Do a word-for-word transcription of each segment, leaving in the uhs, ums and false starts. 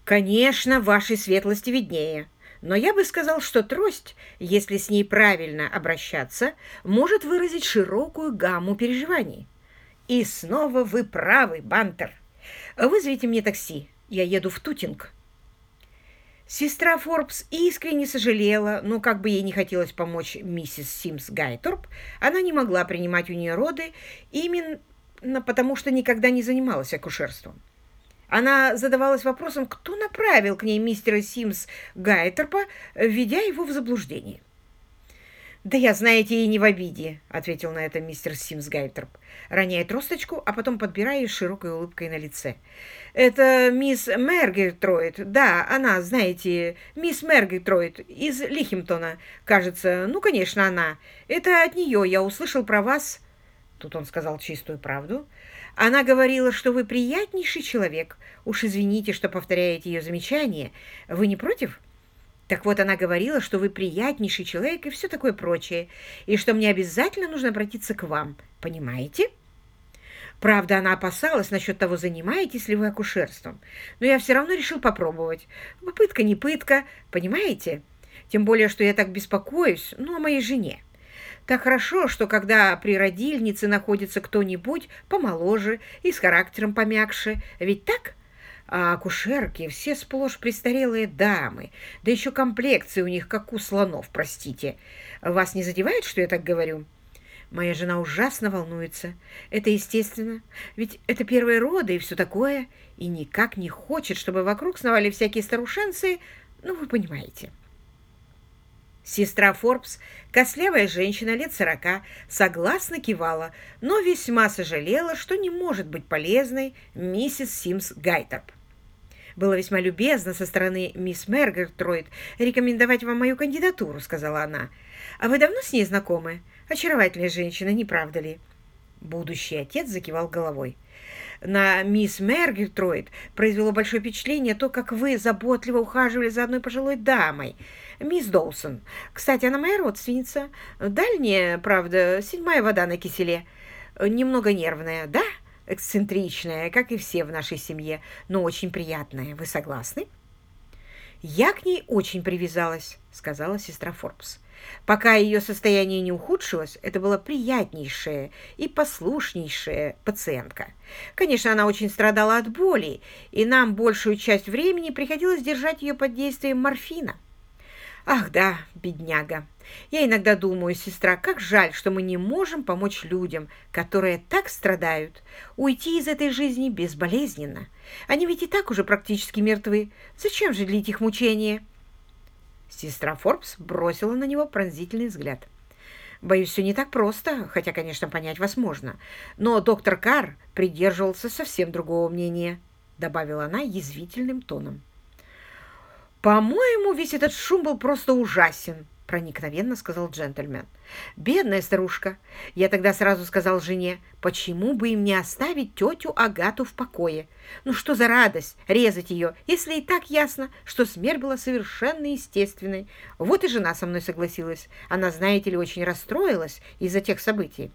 Конечно, вашей светлости виднее. Но я бы сказал, что трость, если с ней правильно обращаться, может выразить широкую гамму переживаний. И снова вы правы, Бантер. Вызовите мне такси. Я еду в Тутинг. Сестра Форбс искренне сожалела, но как бы ей не хотелось помочь миссис Симс Гайторп, она не могла принимать у нее роды именно потому, что никогда не занималась акушерством. Она задавалась вопросом, кто направил к ней мистера Симс Гайторпа, введя его в заблуждение. «Да я, знаете, и не в обиде», — ответил на это мистер Симс Гайторп, роняя тросточку, а потом подбирая ее с широкой улыбкой на лице. «Это мисс Мергертроид. Да, она, знаете, мисс Мергертроид из Лихимтона, кажется. Ну, конечно, она. Это от нее я услышал про вас». Тут он сказал чистую правду. «Она говорила, что вы приятнейший человек. Уж извините, что повторяете ее замечание. Вы не против?» Так вот, она говорила, что вы приятнейший человек и все такое прочее, и что мне обязательно нужно обратиться к вам. Понимаете? Правда, она опасалась насчет того, занимаетесь ли вы акушерством. Но я все равно решил попробовать. Попытка не пытка, понимаете? Тем более, что я так беспокоюсь, ну, о моей жене. Так хорошо, что когда при родильнице находится кто-нибудь помоложе и с характером помягче. Ведь так? А акушерки все сплошь престарелые дамы, да еще комплекции у них, как у слонов, простите. Вас не задевает, что я так говорю? Моя жена ужасно волнуется. Это естественно, ведь это первые роды и все такое, и никак не хочет, чтобы вокруг сновали всякие старушенцы, ну, вы понимаете». Сестра Форбс, костлявая женщина лет сорока, согласно кивала, но весьма сожалела, что не может быть полезной миссис Симс Гайторп. «Было весьма любезно со стороны мисс Мергертроид рекомендовать вам мою кандидатуру», — сказала она. «А вы давно с ней знакомы? Очаровательная женщина, не правда ли?» Будущий отец закивал головой. «На мисс Мергертроид произвело большое впечатление то, как вы заботливо ухаживали за одной пожилой дамой, мисс Доусон. Кстати, она моя родственница. Дальняя, правда, седьмая вода на киселе. Немного нервная, да? Эксцентричная, как и все в нашей семье, но очень приятная. Вы согласны?» «Я к ней очень привязалась», — сказала сестра Форбс. «Пока ее состояние не ухудшилось, это была приятнейшая и послушнейшая пациентка. Конечно, она очень страдала от боли, и нам большую часть времени приходилось держать ее под действием морфина. Ах да, бедняга. Я иногда думаю, сестра, как жаль, что мы не можем помочь людям, которые так страдают, уйти из этой жизни безболезненно. Они ведь и так уже практически мертвы. Зачем же длить их мучения?» Сестра Форбс бросила на него пронзительный взгляд. «Боюсь, все не так просто, хотя, конечно, понять вас можно. Но доктор Карр придерживался совсем другого мнения», — добавила она язвительным тоном. «По-моему, весь этот шум был просто ужасен», — проникновенно сказал джентльмен. «Бедная старушка. Я тогда сразу сказал жене, почему бы им не оставить тетю Агату в покое. Ну что за радость резать ее, если и так ясно, что смерть была совершенно естественной. Вот и жена со мной согласилась. Она, знаете ли, очень расстроилась из-за тех событий».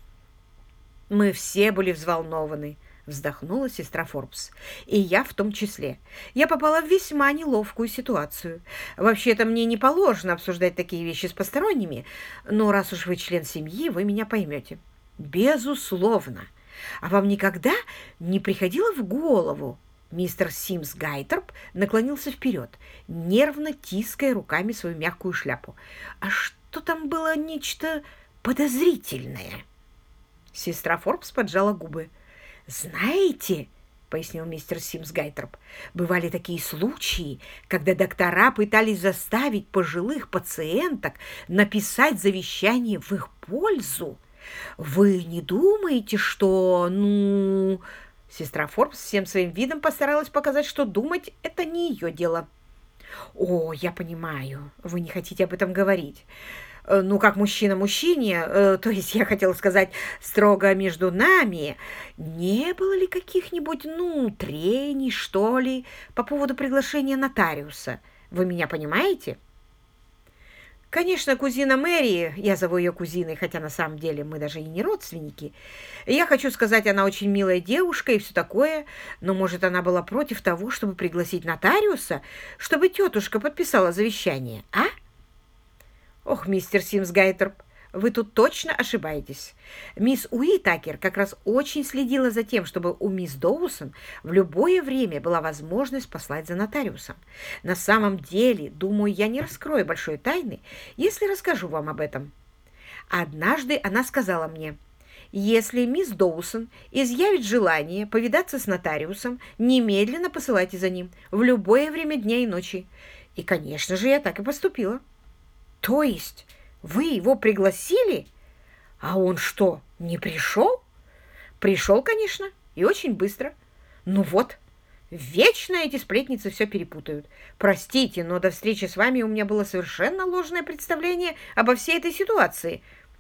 «Мы все были взволнованы», — вздохнула сестра Форбс. «И я в том числе. Я попала в весьма неловкую ситуацию. Вообще-то мне не положено обсуждать такие вещи с посторонними, но раз уж вы член семьи, вы меня поймете». «Безусловно. А вам никогда не приходило в голову?» Мистер Симс Гайторп наклонился вперед, нервно тиская руками свою мягкую шляпу. «А что там было нечто подозрительное?» Сестра Форбс поджала губы. «Знаете, — пояснил мистер Симс Гайторп, — бывали такие случаи, когда доктора пытались заставить пожилых пациенток написать завещание в их пользу. Вы не думаете, что, ну...» Сестра Форбс всем своим видом постаралась показать, что думать — это не ее дело. «О, я понимаю, вы не хотите об этом говорить. Ну, как мужчина мужчине, э, то есть я хотела сказать строго между нами, не было ли каких-нибудь, ну, трений, что ли, по поводу приглашения нотариуса? Вы меня понимаете?» Конечно, кузина Мэри, я зову ее кузиной, хотя на самом деле мы даже и не родственники. Я хочу сказать, она очень милая девушка и все такое, но, может, она была против того, чтобы пригласить нотариуса, чтобы тетушка подписала завещание, а? Ох, мистер Симс Гайтерп, вы тут точно ошибаетесь. Мисс Уитакер как раз очень следила за тем, чтобы у мисс Доусон в любое время была возможность послать за нотариусом. На самом деле, думаю, я не раскрою большой тайны, если расскажу вам об этом. Однажды она сказала мне, если мисс Доусон изъявит желание повидаться с нотариусом, немедленно посылайте за ним в любое время дня и ночи. И, конечно же, я так и поступила. То есть вы его пригласили? А он что, не пришел? Пришел, конечно, и очень быстро. Ну вот, вечно эти сплетницы все перепутают. Простите, но до встречи с вами у меня было совершенно ложное представление обо всей этой ситуации.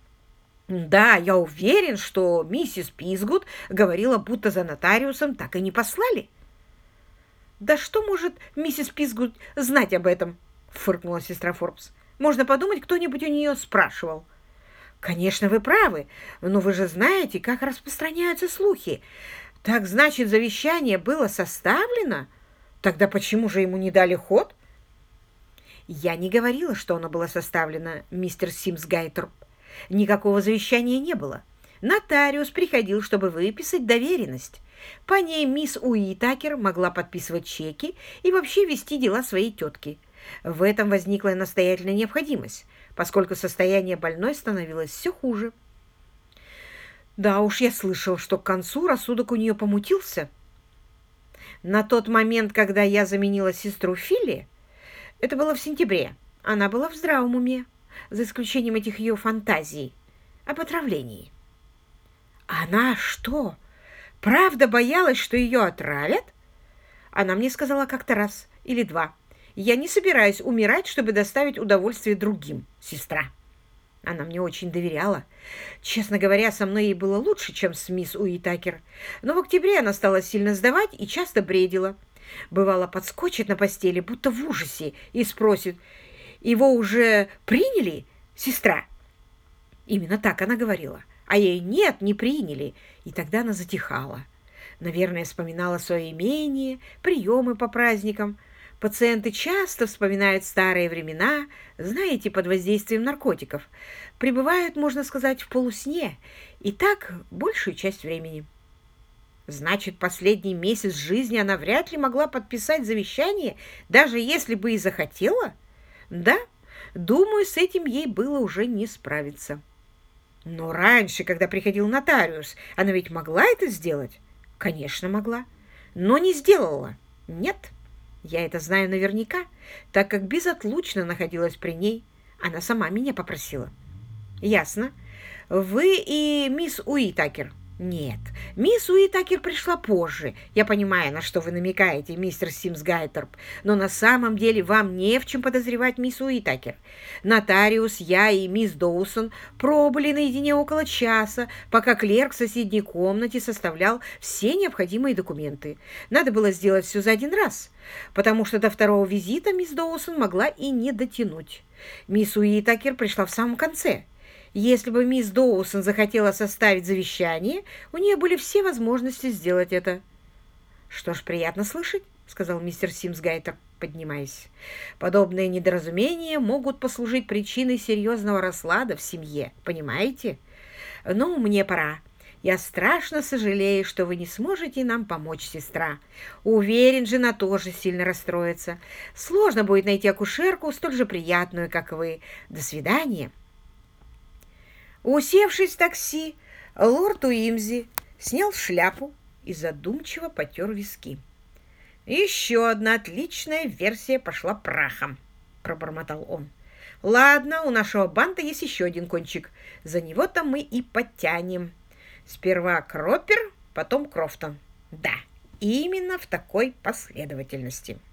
Да, я уверен, что миссис Пизгуд говорила, будто за нотариусом так и не послали. Да что может миссис Пизгуд знать об этом? Фыркнула сестра Форбс. Можно подумать, кто-нибудь у нее спрашивал. Конечно, вы правы, но вы же знаете, как распространяются слухи. Так значит, завещание было составлено? Тогда почему же ему не дали ход? Я не говорила, что оно было составлено, мистер Симс Гайтерп. Никакого завещания не было. Нотариус приходил, чтобы выписать доверенность. По ней мисс Уитакер могла подписывать чеки и вообще вести дела своей тетки. В этом возникла настоятельная необходимость, поскольку состояние больной становилось все хуже. Да уж, я слышал, что к концу рассудок у нее помутился. На тот момент, когда я заменила сестру Филли, это было в сентябре, она была в здравом уме, за исключением этих ее фантазий об отравлении. Она что, правда боялась, что ее отравят? Она мне сказала как-то раз или два. Я не собираюсь умирать, чтобы доставить удовольствие другим, сестра. Она мне очень доверяла. Честно говоря, со мной ей было лучше, чем с мисс Уитакер. Но в октябре она стала сильно сдавать и часто бредила. Бывало, подскочит на постели, будто в ужасе, и спросит, «Его уже приняли, сестра?» Именно так она говорила. А ей «нет, не приняли». И тогда она затихала. Наверное, вспоминала свое имение, приемы по праздникам. Пациенты часто вспоминают старые времена, знаете, под воздействием наркотиков. Пребывают, можно сказать, в полусне, и так большую часть времени. Значит, последний месяц жизни она вряд ли могла подписать завещание, даже если бы и захотела? Да, думаю, с этим ей было уже не справиться. Но раньше, когда приходил нотариус, она ведь могла это сделать? Конечно, могла, но не сделала. Нет. Я это знаю наверняка, так как безотлучно находилась при ней. Она сама меня попросила. Ясно. Вы и мисс Уитакер? Нет, мисс Уитакер пришла позже. Я понимаю, на что вы намекаете, мистер Симс Гайтерп, но на самом деле вам не в чем подозревать мисс Уитакер. Нотариус, я и мисс Доусон пробыли наедине около часа, пока клерк в соседней комнате составлял все необходимые документы. Надо было сделать все за один раз, потому что до второго визита мисс Доусон могла и не дотянуть. Мисс Уитакер пришла в самом конце. Если бы мисс Доусон захотела составить завещание, у нее были все возможности сделать это. — Что ж, приятно слышать, — сказал мистер Симс Гайтер, поднимаясь. — Подобные недоразумения могут послужить причиной серьезного разлада в семье, понимаете? Ну, мне пора. Я страшно сожалею, что вы не сможете нам помочь, сестра. Уверен, жена тоже сильно расстроится. Сложно будет найти акушерку, столь же приятную, как вы. До свидания. Усевшись в такси, лорд Уимзи снял шляпу и задумчиво потер виски. «Еще одна отличная версия пошла прахом», — пробормотал он. «Ладно, у нашего банта есть еще один кончик. За него-то мы и подтянем. Сперва Кроппер, потом Крофтон. Да, именно в такой последовательности».